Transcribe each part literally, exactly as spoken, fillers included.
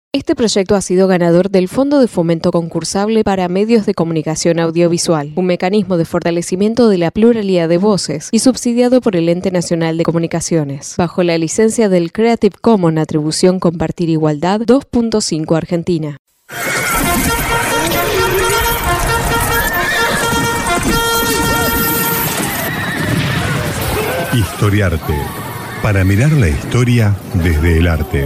Este proyecto ha sido ganador del Fondo de Fomento Concursable para Medios de Comunicación Audiovisual, un mecanismo de fortalecimiento de la pluralidad de voces y subsidiado por el Ente Nacional de Comunicaciones, bajo la licencia del Creative Commons Atribución Compartir Igualdad dos punto cinco Argentina. Historiarte, para mirar la historia desde el arte.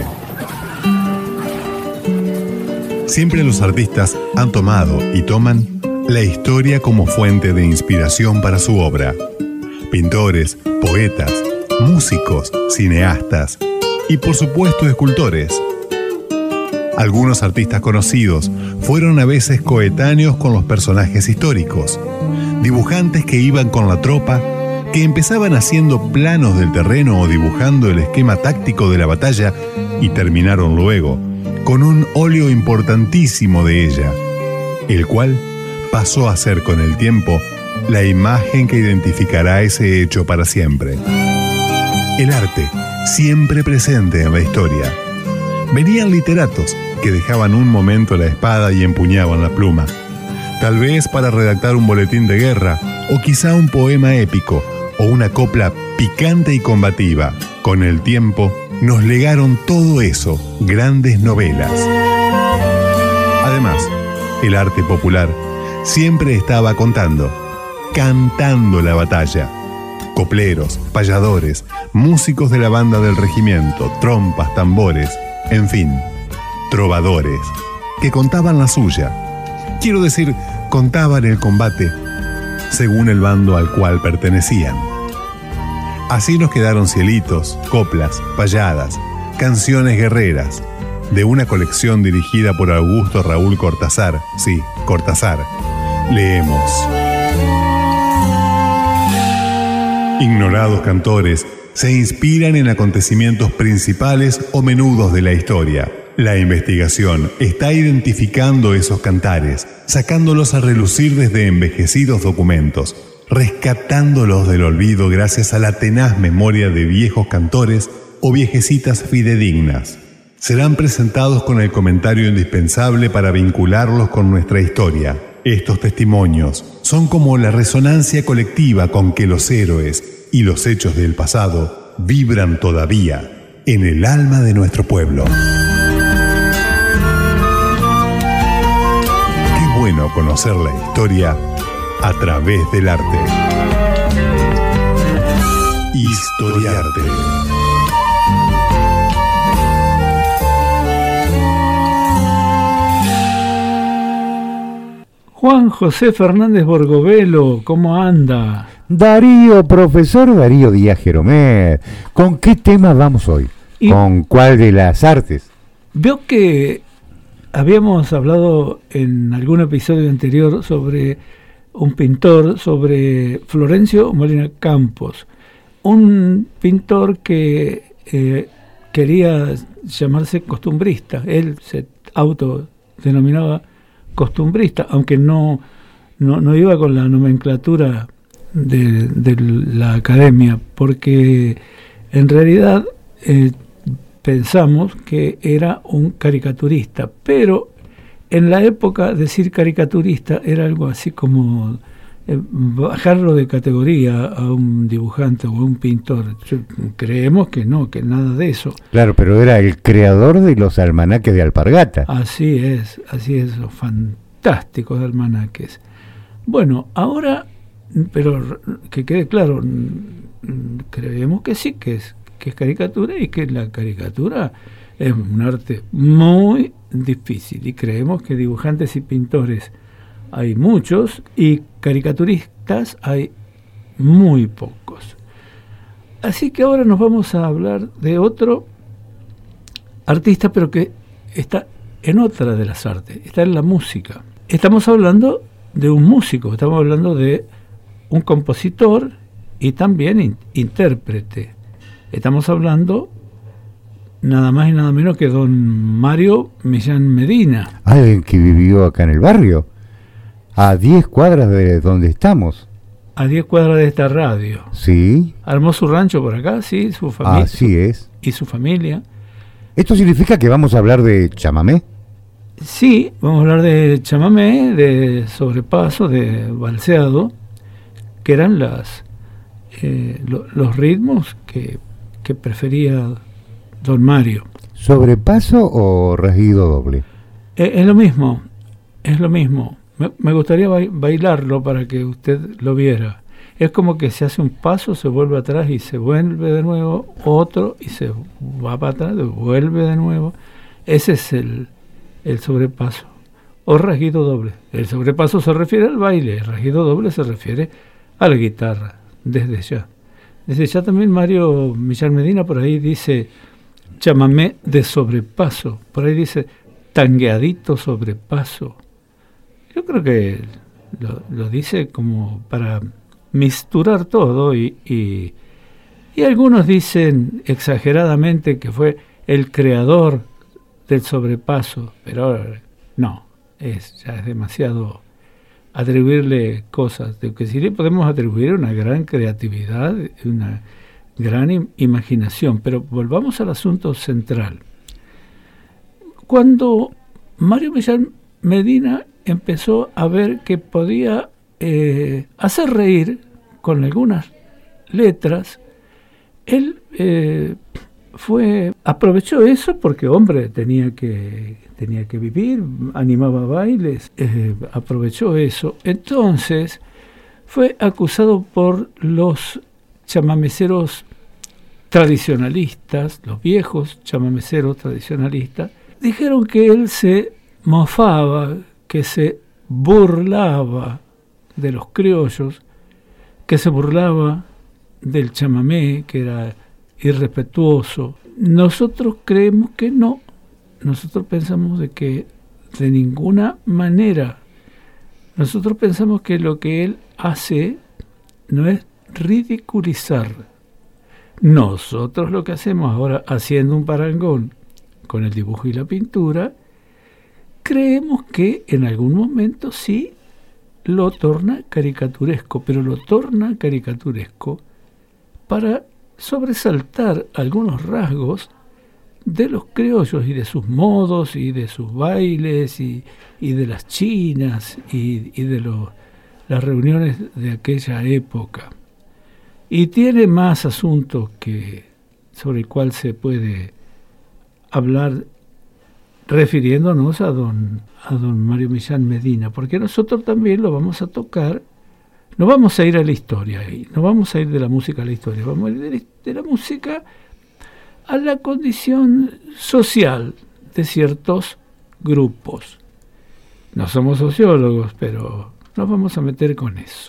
Siempre los artistas han tomado y toman la historia como fuente de inspiración para su obra. Pintores, poetas, músicos, cineastas y por supuesto escultores. Algunos artistas conocidos fueron a veces coetáneos con los personajes históricos, dibujantes que iban con la tropa, que empezaban haciendo planos del terreno o dibujando el esquema táctico de la batalla y terminaron luego con un óleo importantísimo de ella, el cual pasó a ser con el tiempo la imagen que identificará ese hecho para siempre. El arte, siempre presente en la historia. Venían literatos que dejaban un momento la espada y empuñaban la pluma, tal vez para redactar un boletín de guerra o quizá un poema épico o una copla picante y combativa. Con el tiempo nos legaron todo eso, grandes novelas. Además, el arte popular siempre estaba contando, cantando la batalla. Copleros, payadores, músicos de la banda del regimiento, trompas, tambores, en fin, trovadores, que contaban la suya. Quiero decir, contaban el combate según el bando al cual pertenecían. Así nos quedaron cielitos, coplas, payadas, canciones guerreras, de una colección dirigida por Augusto Raúl Cortázar. Sí, Cortázar. Leemos. Ignorados cantores se inspiran en acontecimientos principales o menudos de la historia. La investigación está identificando esos cantares, sacándolos a relucir desde envejecidos documentos, rescatándolos del olvido gracias a la tenaz memoria de viejos cantores o viejecitas fidedignas. Serán presentados con el comentario indispensable para vincularlos con nuestra historia. Estos testimonios son como la resonancia colectiva con que los héroes y los hechos del pasado vibran todavía en el alma de nuestro pueblo. Qué bueno conocer la historia a través del arte. Historiarte. Juan José Fernández Borgovelo, ¿cómo anda? Darío, profesor Darío Díaz Jeromet, ¿con qué tema vamos hoy? Y ¿con cuál de las artes? Veo que habíamos hablado en algún episodio anterior sobre un pintor, sobre Florencio Molina Campos, un pintor que eh, quería llamarse costumbrista. Él se autodenominaba costumbrista, aunque no, no, no iba con la nomenclatura de, de la academia, porque en realidad eh, pensamos que era un caricaturista, pero en la época decir caricaturista era algo así como eh, bajarlo de categoría a un dibujante o a un pintor. Creemos que no, que nada de eso. Claro, pero era el creador de los almanaques de Alpargata. Así es, así es, los fantásticos almanaques. Bueno, ahora, pero que quede claro, creemos que sí, que es, que es caricatura y que la caricatura es un arte muy difícil y creemos que dibujantes y pintores hay muchos y caricaturistas hay muy pocos. Así que ahora nos vamos a hablar de otro artista, pero que está en otra de las artes, está en la música. Estamos hablando de un músico, estamos hablando de un compositor y también in- intérprete. Estamos hablando nada más y nada menos que don Mario Millán Medina. Alguien que vivió acá en el barrio, a diez cuadras de donde estamos. A diez cuadras de esta radio. Sí. Armó su rancho por acá, sí, su familia. Así es. Y su familia. ¿Esto significa que vamos a hablar de chamamé? Sí, vamos a hablar de chamamé, de sobrepaso, de valseado, que eran las eh, lo, los ritmos que, que prefería don Mario. ¿Sobrepaso o rasguido doble? Eh, es lo mismo, es lo mismo. Me, me gustaría ba- bailarlo para que usted lo viera. Es como que se hace un paso, se vuelve atrás y se vuelve de nuevo, otro y se va para atrás, vuelve de nuevo. Ese es el, el sobrepaso. O rasguido doble. El sobrepaso se refiere al baile, el rasguido doble se refiere a la guitarra, desde ya. Desde ya también Mario Millán Medina por ahí dice chamamé de sobrepaso, por ahí dice tangueadito sobrepaso. Yo creo que lo, lo dice como para misturar todo y, y, y algunos dicen exageradamente que fue el creador del sobrepaso, pero no, es, ya es demasiado atribuirle cosas, de que sí le podemos atribuir una gran creatividad, una gran im- imaginación, pero volvamos al asunto central. Cuando Mario Millán Medina empezó a ver que podía eh, hacer reír con algunas letras, él eh, fue aprovechó eso porque, hombre, tenía que tenía que vivir, animaba bailes, eh, aprovechó eso. Entonces fue acusado por los chamameceros tradicionalistas, los viejos chamameceros tradicionalistas, dijeron que él se mofaba, que se burlaba de los criollos, que se burlaba del chamamé, que era irrespetuoso. Nosotros creemos que no. Nosotros pensamos de que de ninguna manera. Nosotros pensamos que lo que él hace no es ridiculizar. Nosotros lo que hacemos ahora, haciendo un parangón con el dibujo y la pintura, creemos que en algún momento sí lo torna caricaturesco, pero lo torna caricaturesco para sobresaltar algunos rasgos de los criollos y de sus modos y de sus bailes y, y de las chinas y, y de lo, las reuniones de aquella época. Y tiene más asuntos que, sobre el cual se puede hablar refiriéndonos a don, a don Mario Millán Medina, porque nosotros también lo vamos a tocar. No vamos a ir a la historia ahí, no vamos a ir de la música a la historia, vamos a ir de, de la música a la condición social de ciertos grupos. No somos sociólogos, pero nos vamos a meter con eso.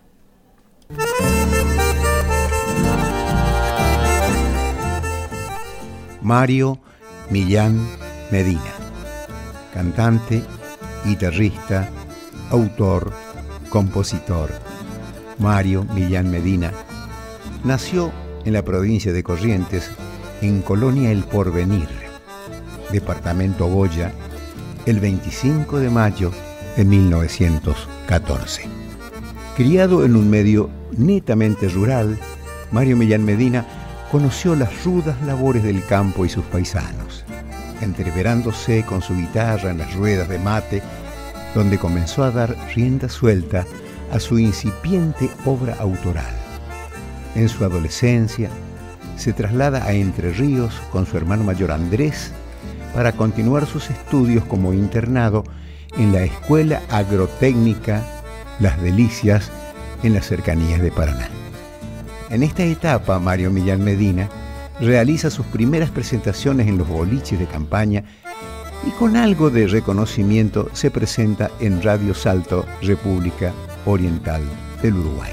Mario Millán Medina, cantante, guitarrista, autor, compositor. Mario Millán Medina nació en la provincia de Corrientes, en Colonia El Porvenir, departamento Goya, el veinticinco de mayo de mil novecientos catorce. Criado en un medio netamente rural, Mario Millán Medina conoció las rudas labores del campo y sus paisanos, entreverándose con su guitarra en las ruedas de mate, donde comenzó a dar rienda suelta a su incipiente obra autoral. En su adolescencia, se traslada a Entre Ríos con su hermano mayor Andrés para continuar sus estudios como internado en la Escuela Agrotécnica Las Delicias en las cercanías de Paraná. En esta etapa, Mario Millán Medina realiza sus primeras presentaciones en los boliches de campaña y con algo de reconocimiento se presenta en Radio Salto, República Oriental del Uruguay.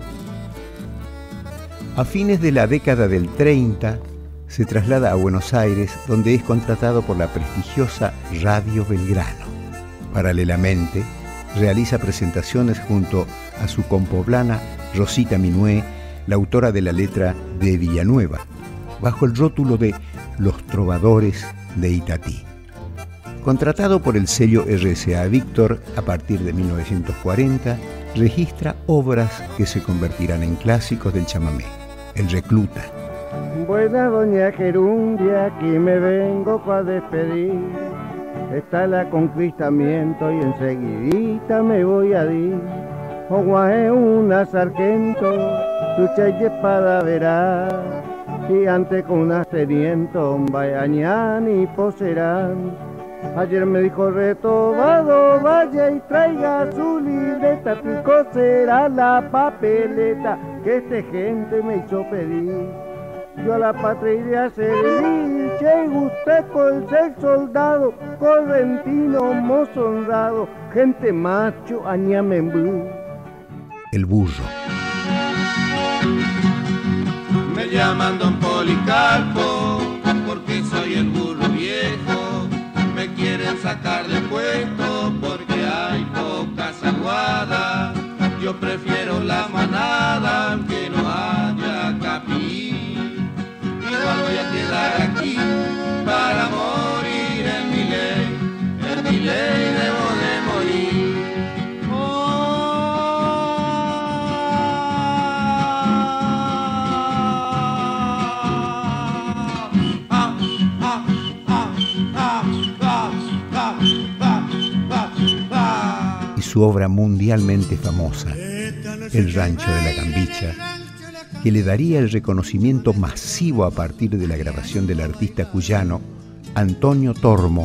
A fines de la década del treinta, se traslada a Buenos Aires, donde es contratado por la prestigiosa Radio Belgrano. Paralelamente, realiza presentaciones junto a su compoblana Rosita Minué, la autora de la letra de Villanueva, bajo el rótulo de Los Trovadores de Itatí. Contratado por el sello R C A Víctor a partir de mil novecientos cuarenta, registra obras que se convertirán en clásicos del chamamé: El Recluta, Buena doña Gerundia, aquí me vengo para despedir. Está el conquistamiento y enseguidita me voy a dir. Ogua es una sargento, lucha y espada verá. Y antes con un asteniento, vayañán y poserán. Ayer me dijo Retobado, vaya y traiga su libreta, pico será la papeleta que este gente me hizo pedir. Yo a la patria iré a servir, che usted con ser soldado, correntino, mozo honrado, gente macho, añamembú. El burro. Me llaman Don Policarpo, porque soy el burro viejo. Me quieren sacar del puesto, porque hay pocas aguadas. Yo prefiero la manada, aunque no haya capí. Igual voy a quedar aquí para morir en mi ley, en mi ley debo de morir. Oh, ah, ah, ah, ah, ah, ah, ah, ah. Y su obra mundialmente famosa, El Rancho de la Cambicha, que le daría el reconocimiento masivo a partir de la grabación del artista cuyano Antonio Tormo.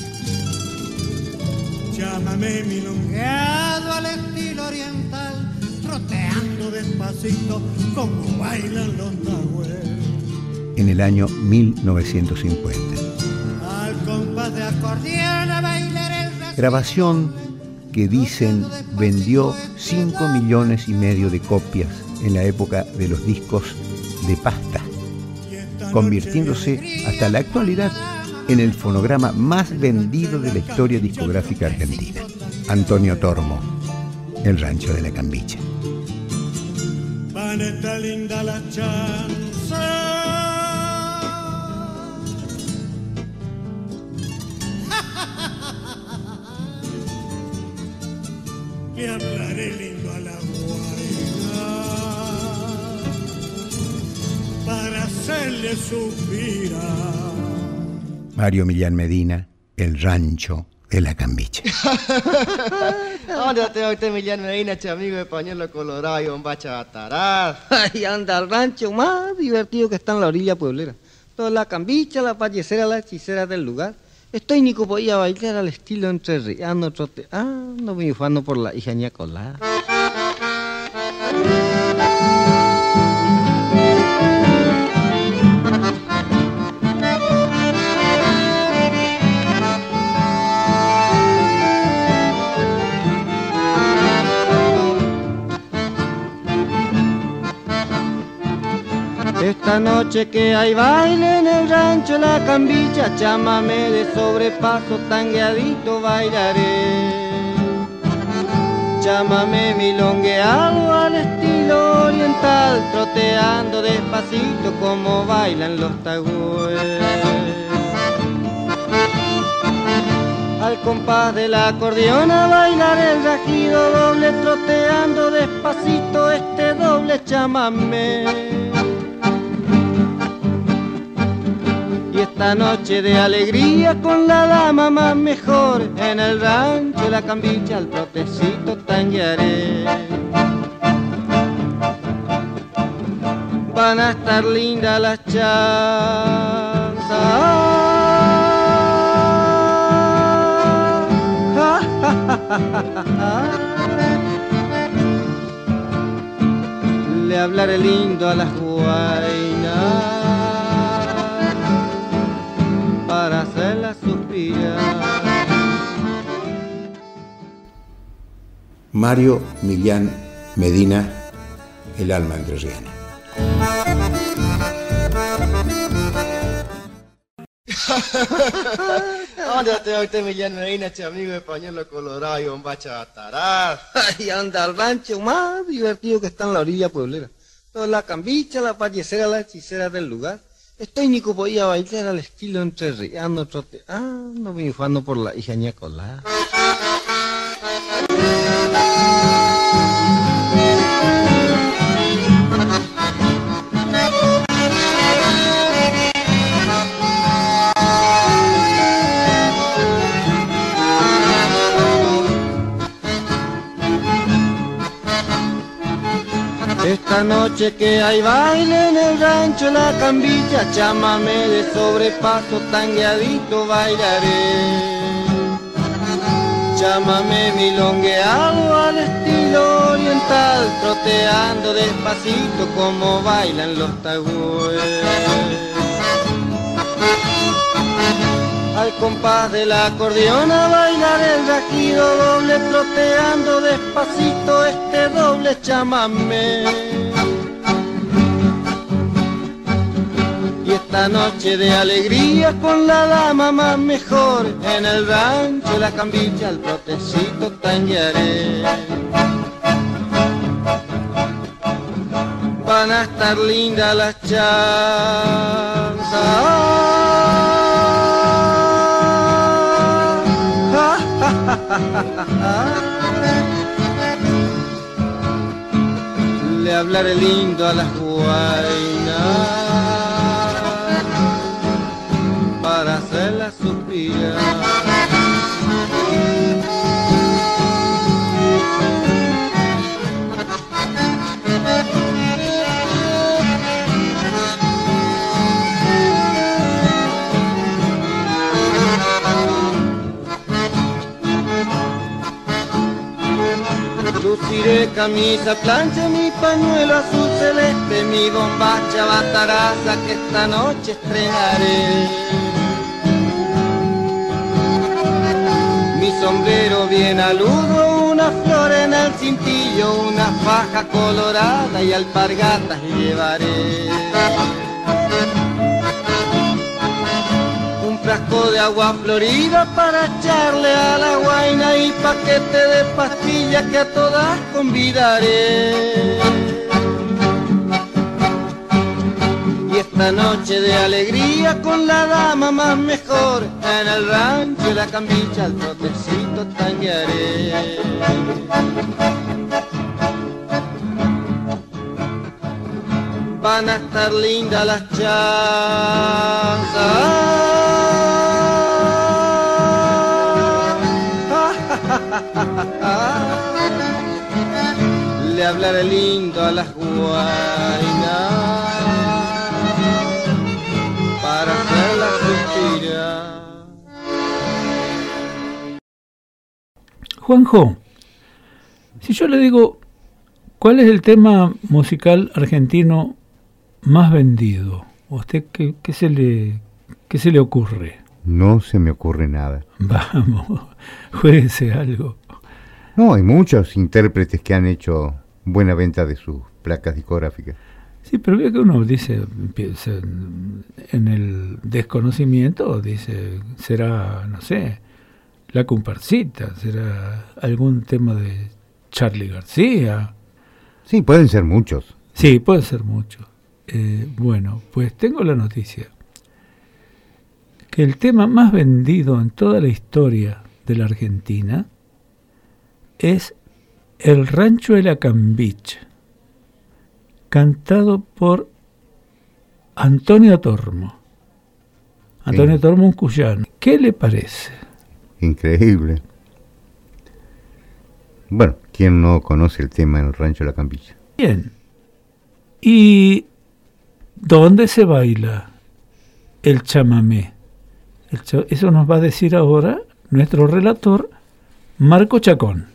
Llámame milongueado al estilo oriental, troteando despacito como bailan los nahuel. En el año mil novecientos cincuenta. Al compás de acordeón a bailar el Grabación que dicen vendió cinco millones y medio de copias en la época de los discos de pasta, convirtiéndose hasta la actualidad en el fonograma más vendido de la historia discográfica argentina. Antonio Tormo, El Rancho de la Cambicha. Paneta linda la chanza, le hablaré lindo a la para hacerle suspirar. Mario Millán Medina, El Rancho de la Cambicha. ¿Dónde está usted, Millán Medina, che amigo de pañuelo colorado y bombacha atarada? Ahí anda el rancho más divertido que está en la orilla pueblera. Toda la cambicha, la pallecera, la hechicera del lugar. Estoy ni que podía bailar al estilo entrerriano, troteando, bifando por la hijaña colada. Esta noche que hay baile en el rancho La Cambicha, chámame de sobrepaso, tangueadito bailaré. Chámame milongueado al estilo oriental, troteando despacito como bailan los tagües. Al compás del acordeón a bailar el rajido doble, troteando despacito este doble chamamé. Y esta noche de alegría con la dama más mejor, en el rancho La Cambicha al trotecito tanguearé. Van a estar lindas las chanzas. Le hablaré lindo a las guainas para hacerla suspirar. Mario Millán Medina, El alma entrerriana. ¿Dónde está usted, Millán Medina, che amigo de pañuelo colorado y bombacha atarada? Ahí anda el rancho más divertido que está en la orilla pueblera. Toda la cambicha, la pallecera, la hechicera del lugar. Estoy ni que podía bailar al estilo entrerriano, troteando, bifando por la hijaña colada. esta noche que hay baile en el rancho La Cambilla, chámame de sobrepaso, tangueadito bailaré. Chámame milongueado al estilo oriental, troteando despacito como bailan los tagües. Al compás del acordeón a bailar el rajido doble, troteando despacito este doble chamamé. Y esta noche de alegría con la dama más mejor, en el rancho La Cambilla al trotecito tanguearé. Van a estar lindas las chanzas. Le hablaré lindo a las guainas para hacerlas suspirar. Luciré camisa, plancha, mi pañuelo azul celeste, mi bombacha bataraza que esta noche estrenaré. Mi sombrero bien aludo, una flor en el cintillo, una faja colorada y alpargatas llevaré. Un frasco de agua florida para echarle a la guaina y paquete de pastillas que a todas convidaré. Y esta noche de alegría con la dama más mejor, en el rancho La Cambilla al trotecito tanguearé. Van a estar lindas las chanzas. Le hablaré lindo a las guainas para hacerlas suspirar. Juanjo, si yo le digo, ¿cuál es el tema musical argentino más vendido? ¿A usted qué, qué, se le, qué se le ocurre? No se me ocurre nada. Vamos, jueguese algo. No, hay muchos intérpretes que han hecho buena venta de sus placas discográficas. Sí, pero veo que uno dice, empieza en el desconocimiento, dice, será, no sé, La Comparsita, será algún tema de Charly García. Sí, pueden ser muchos. Sí, pueden ser muchos. Eh, bueno, pues tengo la noticia que el tema más vendido en toda la historia de la Argentina es El Rancho de La Cambich, cantado por Antonio Tormo. Antonio sí. Tormo, un cuyano. ¿Qué le parece? Increíble. Bueno, ¿quién no conoce el tema El Rancho de La Cambich? Bien. ¿Y dónde se baila el chamamé? El cha- Eso nos va a decir ahora nuestro relator, Marco Chacón.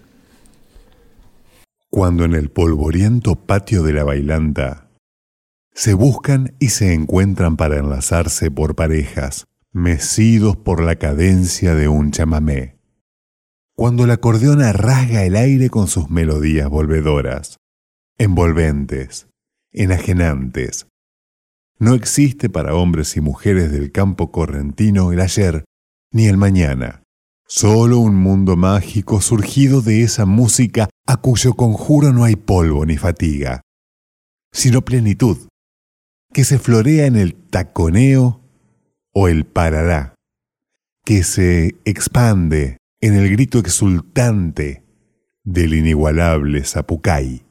Cuando en el polvoriento patio de la bailanta se buscan y se encuentran para enlazarse por parejas, mecidos por la cadencia de un chamamé. Cuando el acordeón rasga el aire con sus melodías volvedoras, envolventes, enajenantes. No existe para hombres y mujeres del campo correntino el ayer ni el mañana. Solo un mundo mágico surgido de esa música a cuyo conjuro no hay polvo ni fatiga, sino plenitud, que se florea en el taconeo o el parará, que se expande en el grito exultante del inigualable zapucay.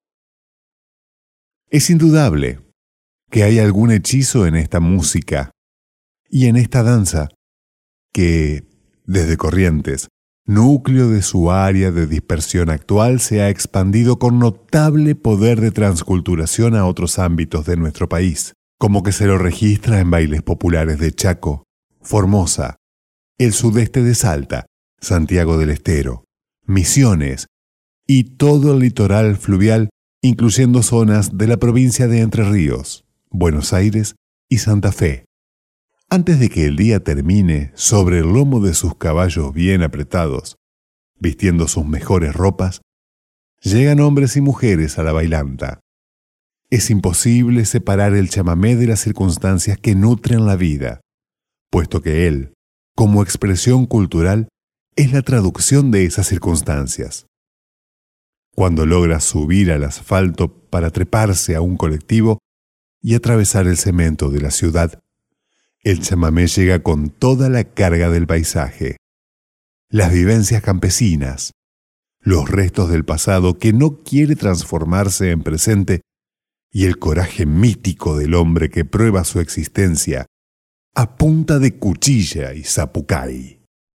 Es indudable que hay algún hechizo en esta música y en esta danza que, desde Corrientes, núcleo de su área de dispersión actual, se ha expandido con notable poder de transculturación a otros ámbitos de nuestro país, como que se lo registra en bailes populares de Chaco, Formosa, el sudeste de Salta, Santiago del Estero, Misiones y todo el litoral fluvial, incluyendo zonas de la provincia de Entre Ríos, Buenos Aires y Santa Fe. Antes de que el día termine, sobre el lomo de sus caballos bien apretados, vistiendo sus mejores ropas, llegan hombres y mujeres a la bailanta. Es imposible separar el chamamé de las circunstancias que nutren la vida, puesto que él, como expresión cultural, es la traducción de esas circunstancias. Cuando logra subir al asfalto para treparse a un colectivo y atravesar el cemento de la ciudad, el chamamé llega con toda la carga del paisaje, las vivencias campesinas, los restos del pasado que no quiere transformarse en presente y el coraje mítico del hombre que prueba su existencia a punta de cuchilla y zapucay.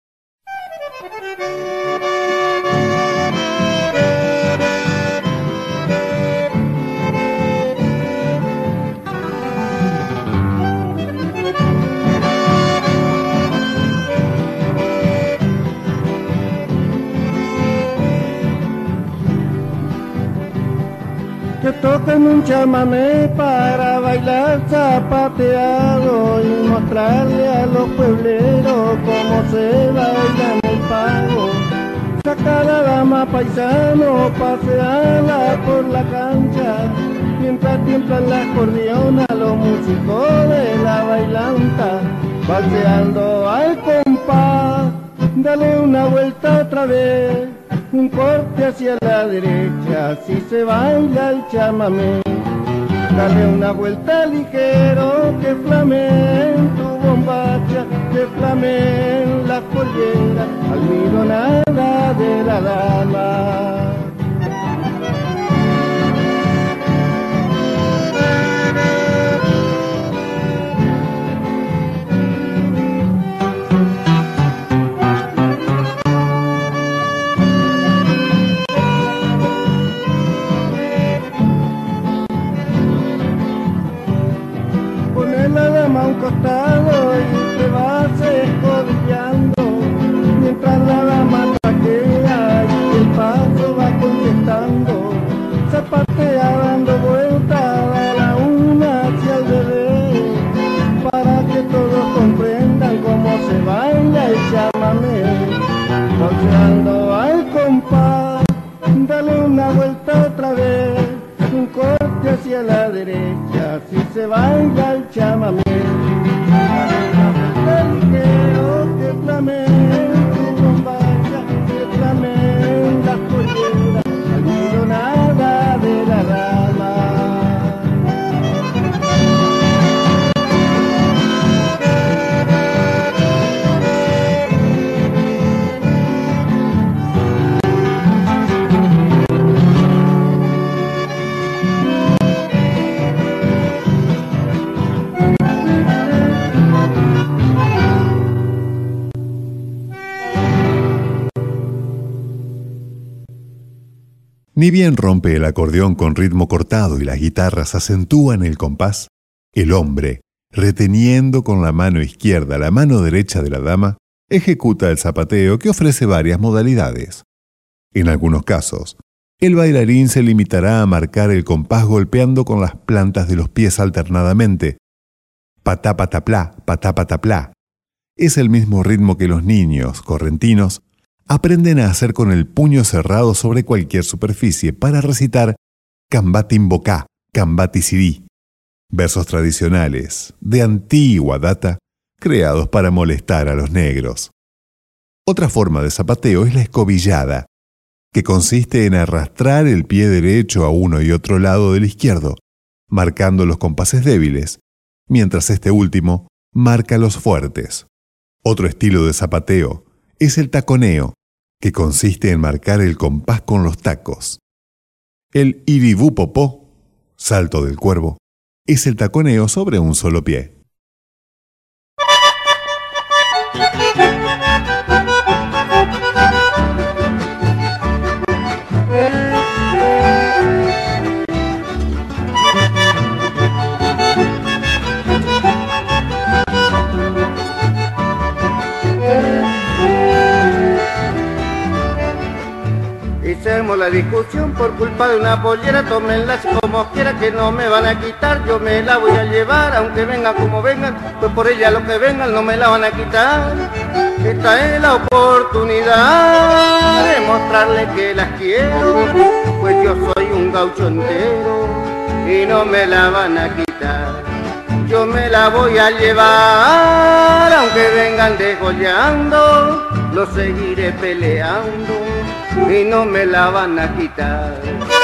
Que toquen un chamamé para bailar zapateado y mostrarle a los puebleros cómo se baila en el pago. Saca a la dama paisano, paseala por la cancha, mientras tiemblan las acordeonas los músicos de la bailanta, balseando al compás. Dale una vuelta otra vez, un corte hacia la derecha, así se baila el chamamé. Dale una vuelta ligero, que flame en tu bombacha, que flame en la pollera, almidonada de la dama. A un costado y te vas escobillando, mientras la dama traquea y el paso va contestando, zapatea dando vueltas a la una hacia el bebé, para que todos comprendan cómo se baila el chamamé, balseando al compás. Dale una vuelta otra vez, un corte hacia la derecha, así se baila el chamamé. El ligero que flame en tu bombacha, que flame en las polleras, almidonada de la dama. Ni bien rompe el acordeón con ritmo cortado y las guitarras acentúan el compás, el hombre, reteniendo con la mano izquierda la mano derecha de la dama, ejecuta el zapateo que ofrece varias modalidades. En algunos casos, el bailarín se limitará a marcar el compás golpeando con las plantas de los pies alternadamente. Patá pataplá, patá pataplá. Es el mismo ritmo que los niños correntinos aprenden a hacer con el puño cerrado sobre cualquier superficie para recitar Cambatimbocá, Cambatisirí, versos tradicionales de antigua data creados para molestar a los negros. Otra forma de zapateo es la escobillada, que consiste en arrastrar el pie derecho a uno y otro lado del izquierdo, marcando los compases débiles, mientras este último marca los fuertes. Otro estilo de zapateo es el taconeo, que consiste en marcar el compás con los tacos. El iribú popó, salto del cuervo, es el taconeo sobre un solo pie. Thank you. Iniciamos la discusión por culpa de una pollera, tómenla como quiera que no me van a quitar, yo me la voy a llevar, aunque vengan como vengan, pues por ella lo que vengan no me la van a quitar. Esta es la oportunidad de mostrarles que las quiero, pues yo soy un gaucho entero y no me la van a quitar. Yo me la voy a llevar, aunque vengan degollando, lo seguiré peleando y no me la van a quitar.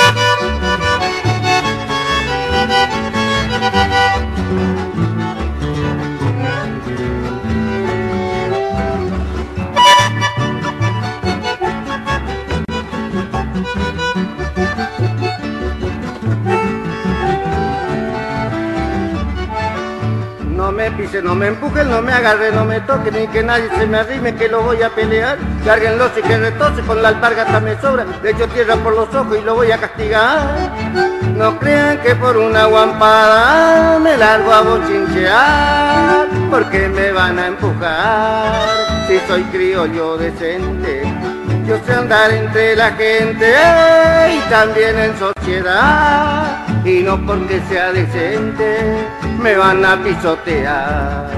No me pise, no me empuje, no me agarre, no me toque, ni que nadie se me arrime, que lo voy a pelear. Cárguenlo si que retose, con la alpargata me sobra, le echo tierra por los ojos y lo voy a castigar. No crean que por una guampada me largo a bochinchear, porque me van a empujar. Si soy criollo decente, yo sé andar entre la gente y también en sociedad, y no porque sea decente me van a pisotear.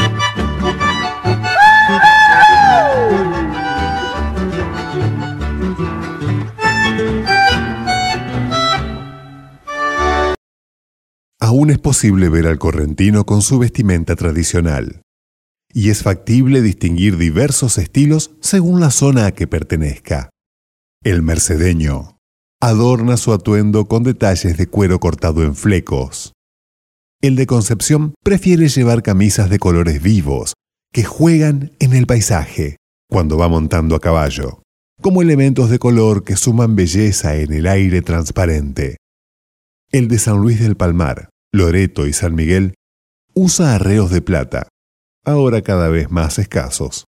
Aún es posible ver al correntino con su vestimenta tradicional, y es factible distinguir diversos estilos según la zona a que pertenezca. El mercedeño adorna su atuendo con detalles de cuero cortado en flecos. El de Concepción prefiere llevar camisas de colores vivos que juegan en el paisaje cuando va montando a caballo, como elementos de color que suman belleza en el aire transparente. El de San Luis del Palmar, Loreto y San Miguel usa arreos de plata, ahora cada vez más escasos.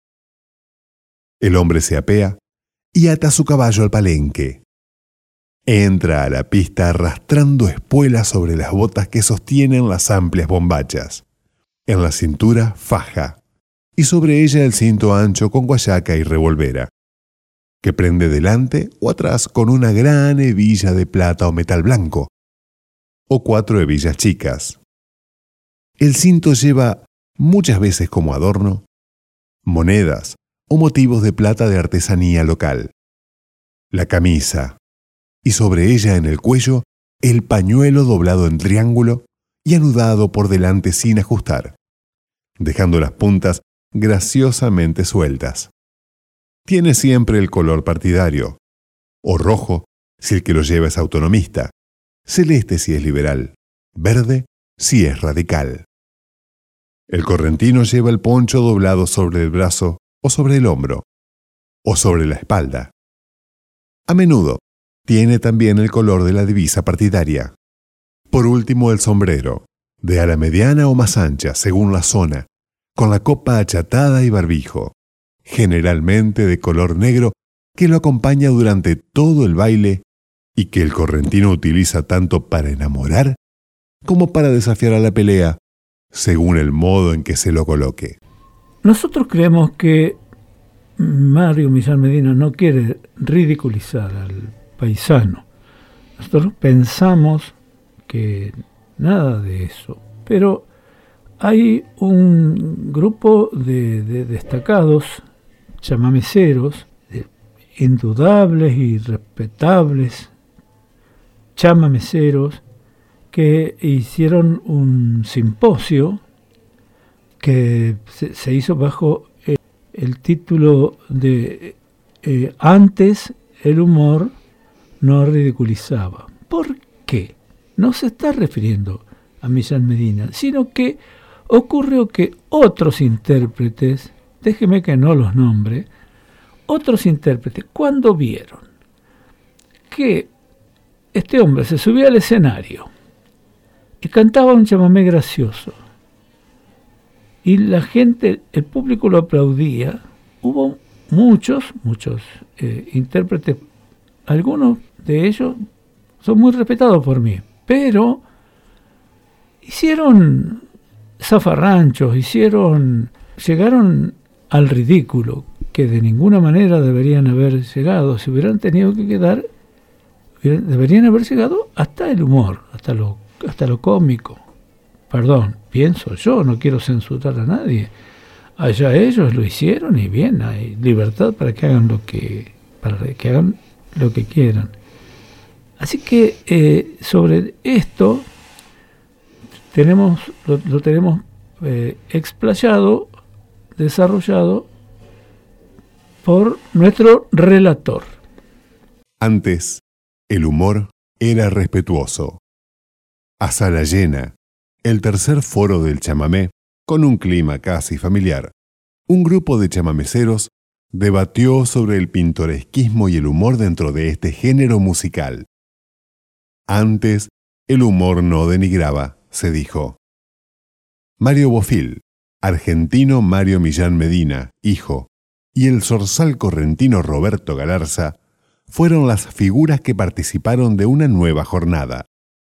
El hombre se apea y ata su caballo al palenque. Entra a la pista arrastrando espuelas sobre las botas que sostienen las amplias bombachas. En la cintura, faja, y sobre ella el cinto ancho con guayaca y revolvera, que prende delante o atrás con una gran hebilla de plata o metal blanco, o cuatro hebillas chicas. El cinto lleva, muchas veces como adorno, monedas o motivos de plata de artesanía local. La camisa, y sobre ella en el cuello el pañuelo doblado en triángulo y anudado por delante sin ajustar, dejando las puntas graciosamente sueltas. Tiene siempre el color partidario, o rojo si el que lo lleva es autonomista, celeste si es liberal, verde si es radical. El correntino lleva el poncho doblado sobre el brazo o sobre el hombro, o sobre la espalda. A menudo tiene también el color de la divisa partidaria. Por último, el sombrero, de ala mediana o más ancha, según la zona, con la copa achatada y barbijo, generalmente de color negro, que lo acompaña durante todo el baile y que el correntino utiliza tanto para enamorar como para desafiar a la pelea, según el modo en que se lo coloque. Nosotros creemos que Mario Millán Medina no quiere ridiculizar al paisano. Nosotros pensamos que nada de eso, pero hay un grupo de, de destacados chamameceros, de indudables y respetables chamameceros, que hicieron un simposio que se, se hizo bajo el, el título de eh, Antes el humor no ridiculizaba. ¿Por qué? No se está refiriendo a Millán Medina, sino que ocurrió que otros intérpretes, déjeme que no los nombre, otros intérpretes, cuando vieron que este hombre se subía al escenario y cantaba un chamamé gracioso, y la gente, el público lo aplaudía, hubo muchos, muchos eh, intérpretes, algunos de ellos son muy respetados por mí, pero hicieron zafarranchos, hicieron, llegaron al ridículo que de ninguna manera deberían haber llegado. Si hubieran tenido que quedar, hubieran, deberían haber llegado hasta el humor, hasta lo, hasta lo cómico. Perdón, pienso yo, no quiero censurar a nadie. Allá ellos lo hicieron y bien, hay libertad para que hagan lo que, para que hagan lo que quieran. Así que eh, sobre esto tenemos, lo, lo tenemos eh, explayado, desarrollado por nuestro relator. Antes, el humor era respetuoso. A sala llena, el tercer foro del chamamé, con un clima casi familiar, un grupo de chamameceros debatió sobre el pintoresquismo y el humor dentro de este género musical. Antes, el humor no denigraba, se dijo. Mario Bofill, argentino Mario Millán Medina, hijo, y el zorzal correntino Roberto Galarza fueron las figuras que participaron de una nueva jornada.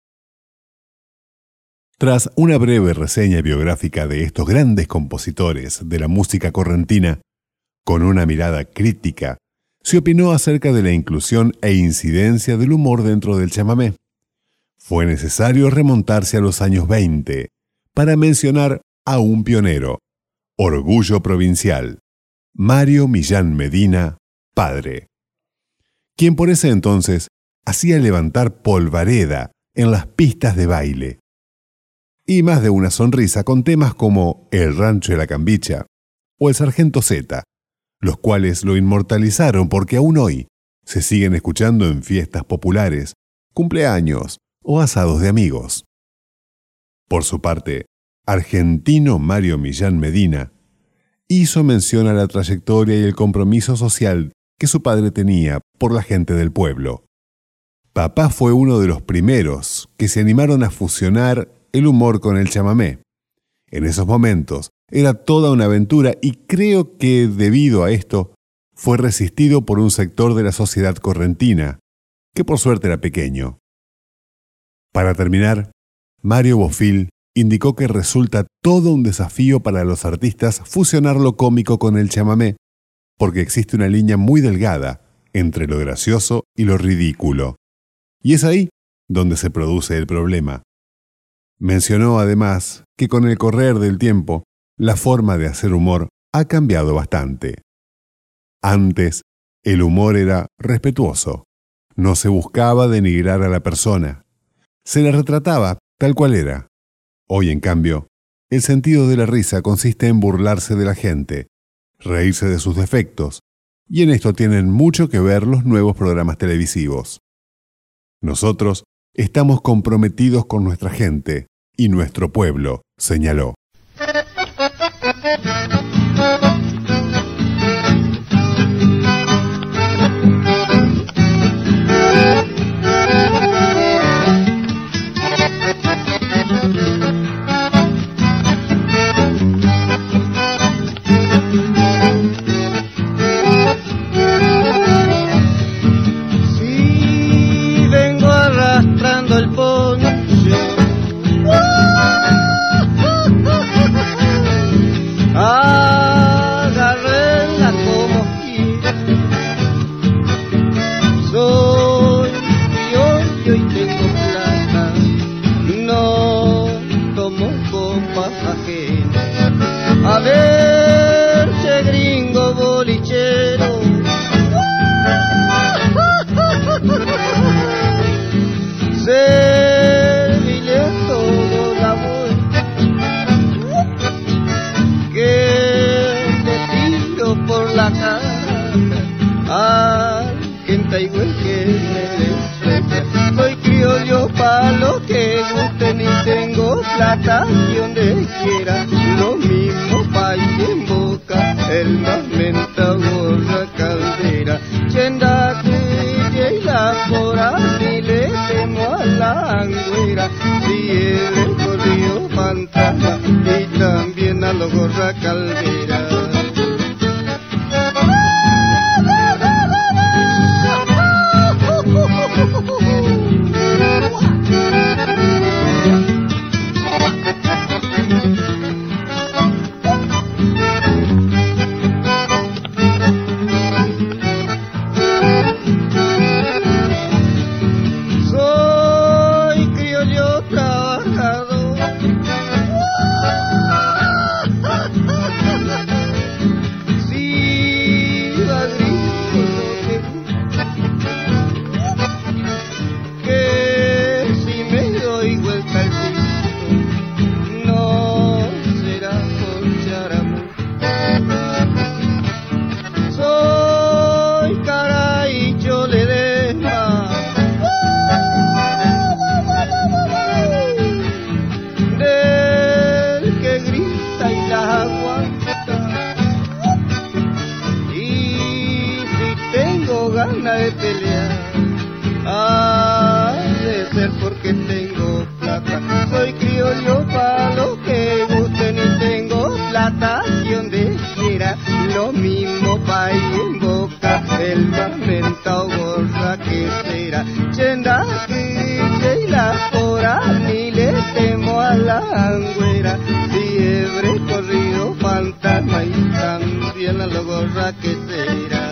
Tras una breve reseña biográfica de estos grandes compositores de la música correntina, con una mirada crítica, se opinó acerca de la inclusión e incidencia del humor dentro del chamamé. Fue necesario remontarse a los años veinte para mencionar a un pionero, orgullo provincial, Mario Millán Medina, padre, quien por ese entonces hacía levantar polvareda en las pistas de baile. Y más de una sonrisa con temas como El Rancho de la Cambicha o El Sargento Z, los cuales lo inmortalizaron porque aún hoy se siguen escuchando en fiestas populares, cumpleaños o asados de amigos. Por su parte, argentino Mario Millán Medina hizo mención a la trayectoria y el compromiso social que su padre tenía por la gente del pueblo. Papá fue uno de los primeros que se animaron a fusionar el humor con el chamamé. En esos momentos era toda una aventura y creo que debido a esto fue resistido por un sector de la sociedad correntina, que por suerte era pequeño. Para terminar, Mario Bofill indicó que resulta todo un desafío para los artistas fusionar lo cómico con el chamamé, porque existe una línea muy delgada entre lo gracioso y lo ridículo. Y es ahí donde se produce el problema. Mencionó además que con el correr del tiempo, la forma de hacer humor ha cambiado bastante. Antes, el humor era respetuoso. No se buscaba denigrar a la persona. Se la retrataba tal cual era. Hoy, en cambio, el sentido de la risa consiste en burlarse de la gente, reírse de sus defectos, y en esto tienen mucho que ver los nuevos programas televisivos. Nosotros estamos comprometidos con nuestra gente y nuestro pueblo, señaló. Sí, vengo arrastrando el poncho. Agárrenla como quiera. Soy yo y tengo plata. No tomo copas ajenas. A ver, che gringo bolichero. Servile todo la vuelta. Por la cara a quien traigo el que me respeta. Soy criollo pa' lo que gusten y tengo plata y donde quiera. Lo mismo pa' y en boca, el más menta gorra caldera. Chenda que y la cora ni le temo a la angüera. Si el corrió fantasma y también a los gorra caldera. ganas de pelear. Ah, debe ser porque tengo plata. Soy criollo pa' los que gusten y tengo plata. Y donde quiera, lo mismo pa' ir en boca. El más mentao gorra que será. Chenda que y la hora ni le temo a la angüera. Fiebre, corrido, fantasma y también a la gorra que será.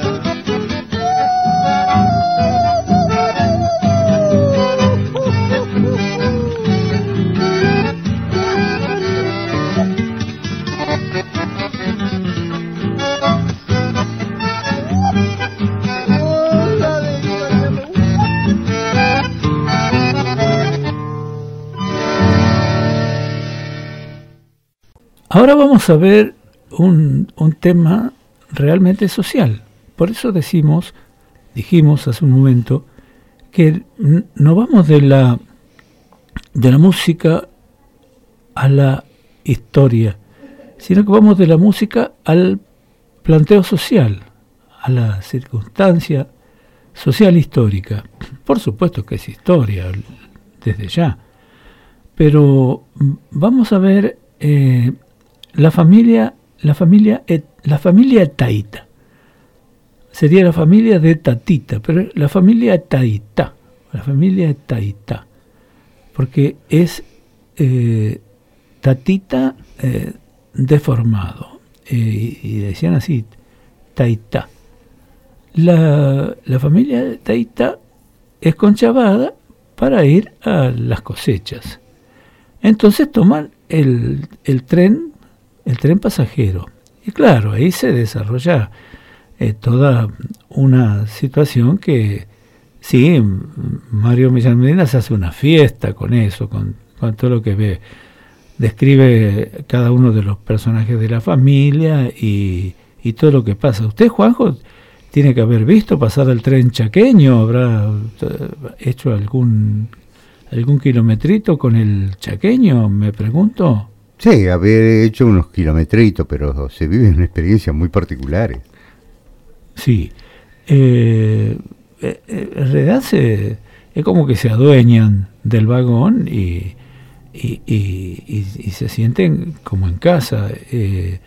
Ahora vamos a ver un, un tema realmente social. Por eso decimos, dijimos hace un momento, que no vamos de la, de la música a la historia, sino que vamos de la música al planteo social, a la circunstancia social histórica. Por supuesto que es historia, desde ya, pero vamos a ver eh, la familia, la familia, la familia Etaita. Sería la familia de Tatita, pero la familia Etaita, la familia Etaita, porque es eh, Tatita eh, deformado, eh, y decían así, Taita. La, la familia Taita es conchavada para ir a las cosechas. Entonces toman el, el tren, el tren pasajero. Y claro, ahí se desarrolla eh, toda una situación que, sí, Mario Millán Medina se hace una fiesta con eso, con, con todo lo que ve. Describe cada uno de los personajes de la familia y, y todo lo que pasa. Usted, Juanjo, tiene que haber visto pasar el tren chaqueño, habrá hecho algún algún kilometrito con el chaqueño, me pregunto. Sí, haber hecho unos kilometritos, pero se viven experiencias muy particulares. Sí, eh, eh, en realidad se, es como que se adueñan del vagón y, y, y, y, y se sienten como en casa. Eh,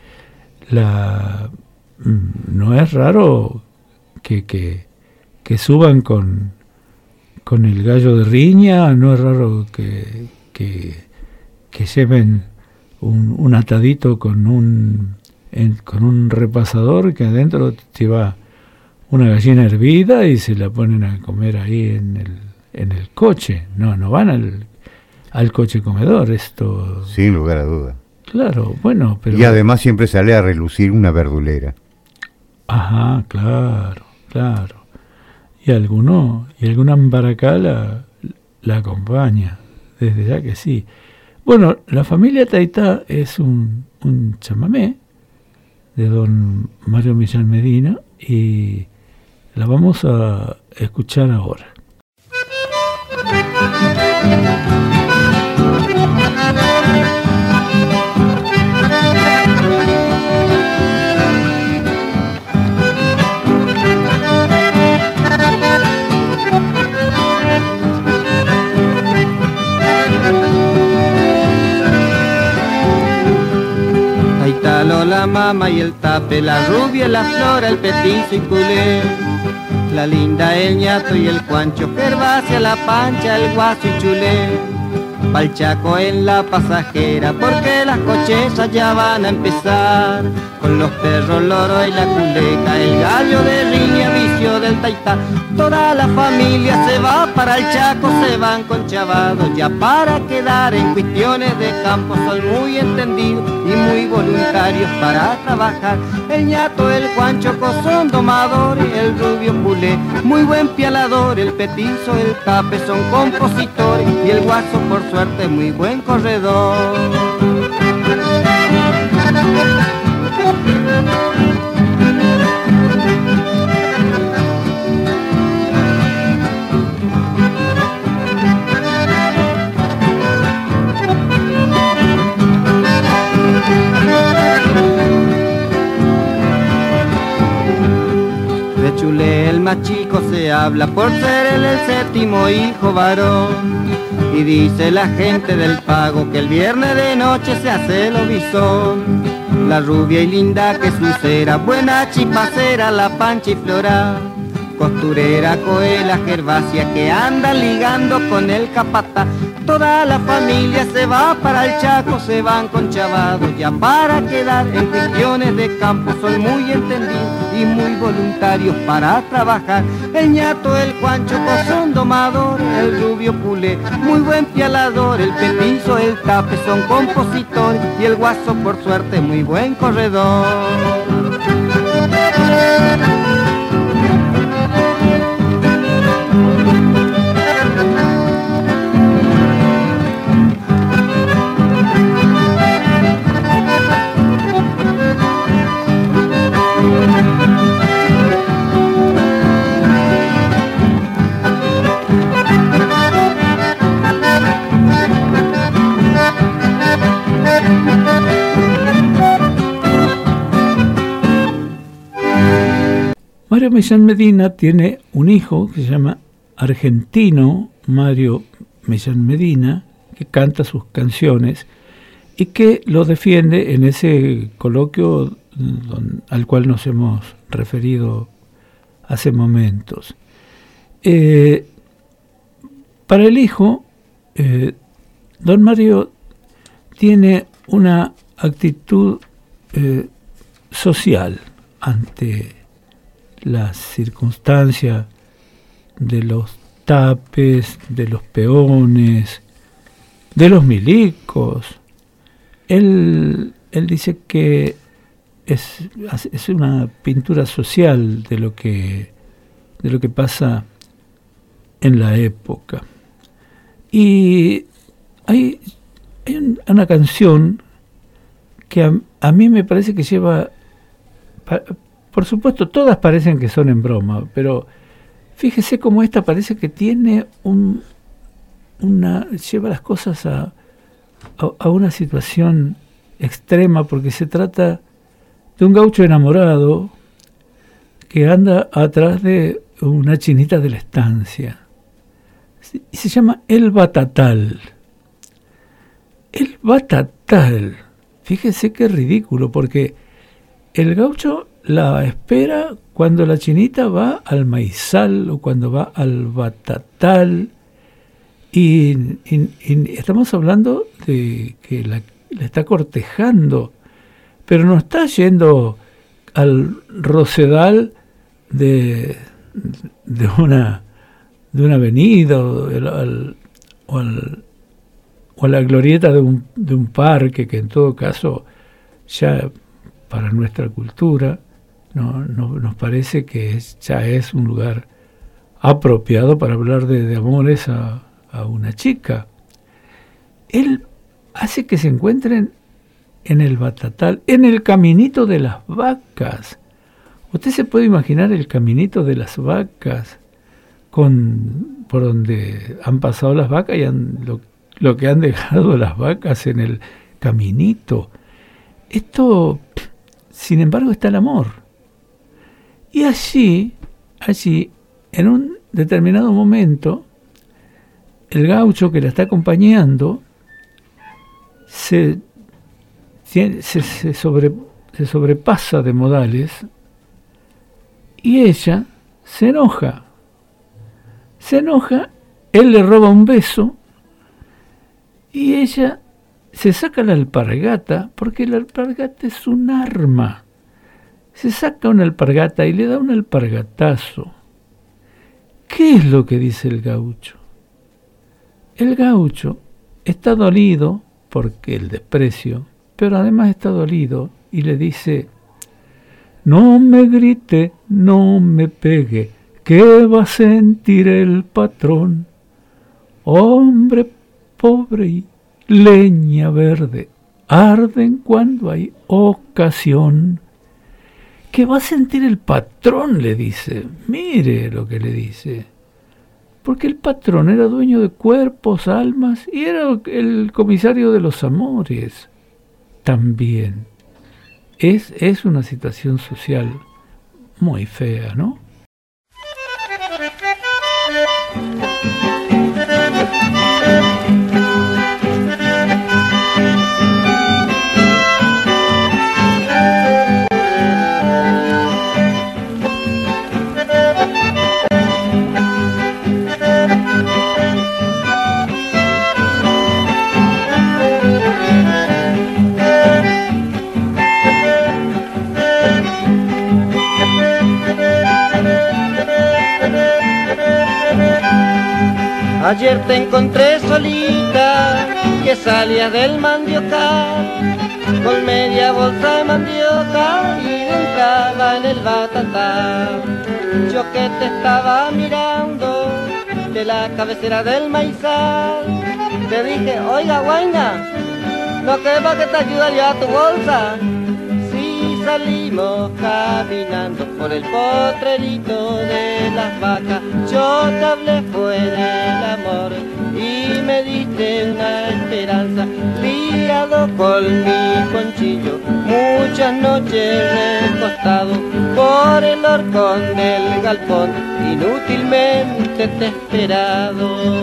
la, no es raro que, que, que suban con, con el gallo de riña, no es raro que, que, que lleven un, un atadito con un, en, con un repasador que adentro lleva una gallina hervida y se la ponen a comer ahí en el, en el coche. No, no van al, al coche comedor, esto... Sin lugar a duda. Claro, bueno, pero... Y además siempre sale a relucir una verdulera. Ajá, claro, claro. Y alguno, y alguna ambaracá la, la acompaña, desde ya que sí. Bueno, la familia Taita es un, un chamamé de don Mario Millán Medina y la vamos a escuchar ahora. La mama y el tape, la rubia, la flora, el petizo y culé, la linda, el ñato y el cuancho, Gervasia, la pancha, el guaso y chulé, pa'l Chaco en la pasajera, porque las cochesas ya van a empezar, con los perros, loro y la culeca, el gallo de riña, vicio del Taita, toda la familia se va para el Chaco, se van con chavados, ya para quedar en cuestiones de campo, son muy entendidos y muy voluntarios para trabajar, el ñato, el Juanchoco son domadores, el rubio Pulé, muy buen pialador, el petizo, el cape son compositores, y el guaso por suerte muy buen corredor. Piulé, el más chico, se habla por ser él el séptimo hijo varón. Y dice la gente del pago que el viernes de noche se hace lo bisón. La rubia y linda que es lucera, buena chipacera, la Pancha y Flora. Costurera, coela, gervasia, que andan ligando con el capata. Toda la familia se va para el Chaco, se van con chavados ya para quedar. En cuestiones de campo son muy entendidos y muy voluntarios para trabajar. El ñato, el Juancho, son domador, el rubio Pulé, muy buen pialador. El petizo, el tape son compositores y el guaso por suerte muy buen corredor. Mario Millán Medina tiene un hijo que se llama Argentino Mario Millán Medina, que canta sus canciones y que lo defiende en ese coloquio don, al cual nos hemos referido hace momentos. Eh, para el hijo, eh, don Mario tiene una actitud eh, social ante las circunstancias de los tapes, de los peones, de los milicos. Él, él dice que es, es una pintura social de lo que, de lo que pasa en la época. Y hay, hay un, una canción que a, a mí me parece que lleva... Pa, Por supuesto, todas parecen que son en broma, pero fíjese cómo esta parece que tiene un, una, lleva las cosas a, a, a una situación extrema, porque se trata de un gaucho enamorado que anda atrás de una chinita de la estancia. Y se llama El Batatal. El Batatal. Fíjese qué ridículo, porque el gaucho la espera cuando la chinita va al maizal o cuando va al batatal, y, y, y estamos hablando de que la, la está cortejando, pero no está yendo al rosedal de, de una de una avenida o, el, al, o, al, o a la glorieta de un, de un parque, que en todo caso ya para nuestra cultura No, no, nos parece que es, ya es un lugar apropiado para hablar de, de amores a, a una chica. Él hace que se encuentren en el batatal, en el caminito de las vacas. Usted se puede imaginar el caminito de las vacas, con por donde han pasado las vacas y han, lo, lo que han dejado las vacas en el caminito. Esto, sin embargo, está el amor. Y allí, allí, en un determinado momento, el gaucho que la está acompañando se, se, se, sobre, se sobrepasa de modales y ella se enoja. Se enoja, él le roba un beso y ella se saca la alpargata, porque la alpargata es un arma. Se saca una alpargata y le da un alpargatazo. ¿Qué es lo que dice el gaucho? El gaucho está dolido porque el desprecio, pero además está dolido y le dice: no me grite, no me pegue, ¿qué va a sentir el patrón? Hombre pobre y leña verde, arden cuando hay ocasión. ¿Qué va a sentir el patrón?, le dice. Mire lo que le dice. Porque el patrón era dueño de cuerpos, almas, y era el comisario de los amores también. Es, es una situación social muy fea, ¿no? Ayer te encontré solita, que salías del mandiocar, con media bolsa de mandioca y de entrada en el batatá. Yo que te estaba mirando de la cabecera del maizal, te dije, oiga, guaina, no quepa que te ayudaría a tu bolsa. Si salimos caminando por el potrerito de las vacas, yo te hablé fue del amor y me diste una esperanza. Liado con mi conchillo, muchas noches recostado por el horcón del galpón, inútilmente te he esperado.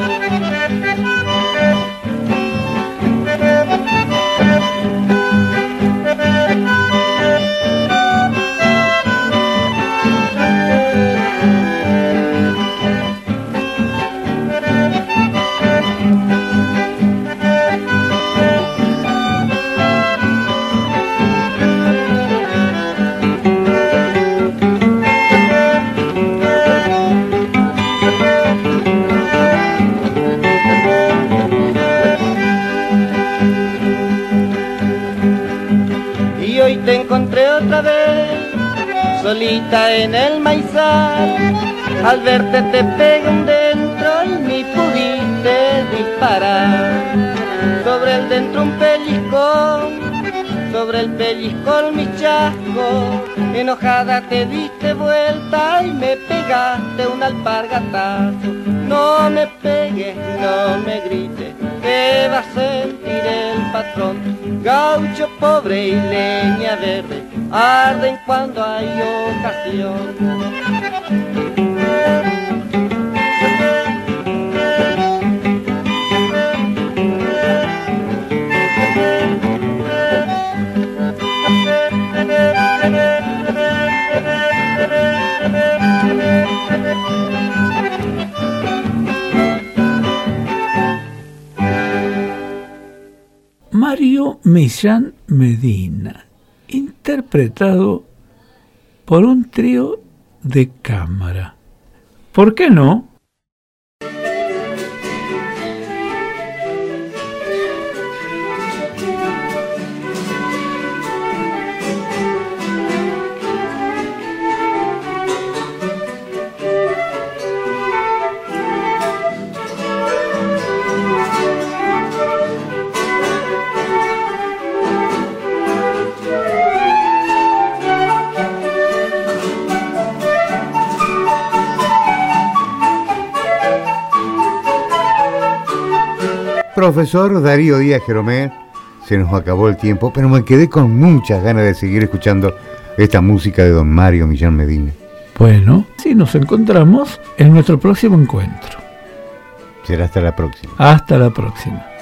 Te encontré otra vez, solita en el maizal. Al verte te pegué un dentro y ni pudiste disparar. Sobre el dentro un pellizcón, sobre el pellizcón mi chasco. Enojada te diste vuelta y me pegaste un alpargatazo. No me pegues, no me grites, que va a sentir el patrón. Gaucho pobre y leña verde arden cuando hay ocasión. Mario Millán Medina, interpretado por un trío de cámara. ¿Por qué no? Profesor Darío Díaz Jeromé, se nos acabó el tiempo, pero me quedé con muchas ganas de seguir escuchando esta música de don Mario Millán Medina. Bueno, sí, nos encontramos en nuestro próximo encuentro. Será hasta la próxima. Hasta la próxima.